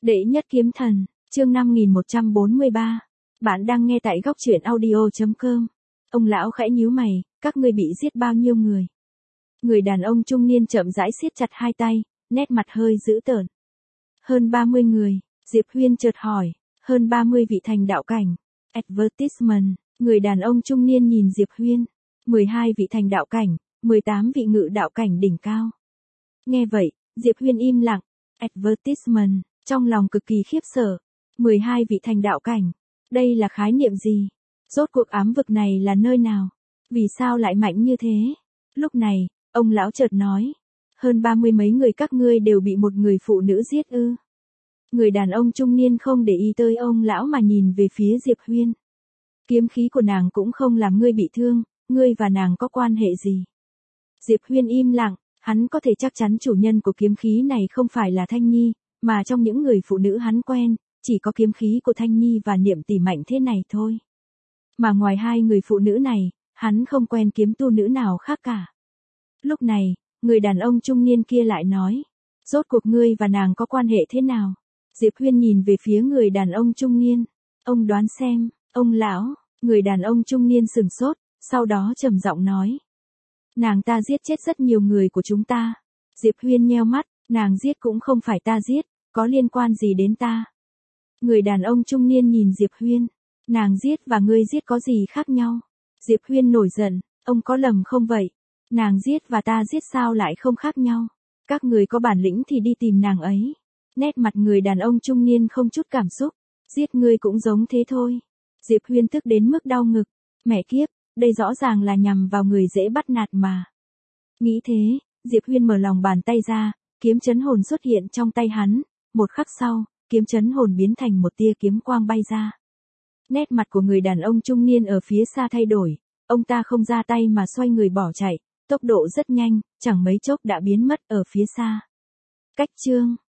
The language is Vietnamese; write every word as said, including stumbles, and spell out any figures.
Đệ nhất kiếm thần, chương năm nghìn một trăm bốn mươi ba. Bạn đang nghe tại góc truyện audio chấm com. Ông lão khẽ nhíu mày, các ngươi bị giết bao nhiêu người? Người đàn ông trung niên chậm rãi siết chặt hai tay, nét mặt hơi dữ tợn. Hơn ba mươi người, Diệp Huyên chợt hỏi, hơn ba mươi vị thành đạo cảnh. Advertisement, người đàn ông trung niên nhìn Diệp Huyên. mười hai vị thành đạo cảnh, mười tám vị ngự đạo cảnh đỉnh cao. Nghe vậy, Diệp Huyên im lặng. Advertisement, trong lòng cực kỳ khiếp sợ. mười hai vị thành đạo cảnh. Đây là khái niệm gì? Rốt cuộc ám vực này là nơi nào? Vì sao lại mạnh như thế? Lúc này, ông lão chợt nói. Hơn ba mươi mấy người các ngươi đều bị một người phụ nữ giết ư? Người đàn ông trung niên không để ý tới ông lão mà nhìn về phía Diệp Huyên. Kiếm khí của nàng cũng không làm ngươi bị thương, ngươi và nàng có quan hệ gì? Diệp Huyên im lặng, hắn có thể chắc chắn chủ nhân của kiếm khí này không phải là Thanh Nhi, mà trong những người phụ nữ hắn quen, chỉ có kiếm khí của Thanh Nhi và Niệm Tỷ mạnh thế này thôi. Mà ngoài hai người phụ nữ này, hắn không quen kiếm tu nữ nào khác cả. Lúc này, người đàn ông trung niên kia lại nói, rốt cuộc ngươi và nàng có quan hệ thế nào? Diệp Huyên nhìn về phía người đàn ông trung niên. Ông đoán xem, ông lão, người đàn ông trung niên sừng sốt, sau đó trầm giọng nói. Nàng ta giết chết rất nhiều người của chúng ta. Diệp Huyên nheo mắt, nàng giết cũng không phải ta giết, có liên quan gì đến ta? Người đàn ông trung niên nhìn Diệp Huyên. Nàng giết và ngươi giết có gì khác nhau? Diệp Huyên nổi giận, ông có lầm không vậy? Nàng giết và ta giết sao lại không khác nhau? Các người có bản lĩnh thì đi tìm nàng ấy. Nét mặt người đàn ông trung niên không chút cảm xúc. Giết ngươi cũng giống thế thôi. Diệp Huyên tức đến mức đau ngực. Mẹ kiếp, đây rõ ràng là nhằm vào người dễ bắt nạt mà. Nghĩ thế, Diệp Huyên mở lòng bàn tay ra, kiếm chấn hồn xuất hiện trong tay hắn. Một khắc sau, kiếm chấn hồn biến thành một tia kiếm quang bay ra. Nét mặt của người đàn ông trung niên ở phía xa thay đổi. Ông ta không ra tay mà xoay người bỏ chạy. Tốc độ rất nhanh, chẳng mấy chốc đã biến mất ở phía xa. Cách chương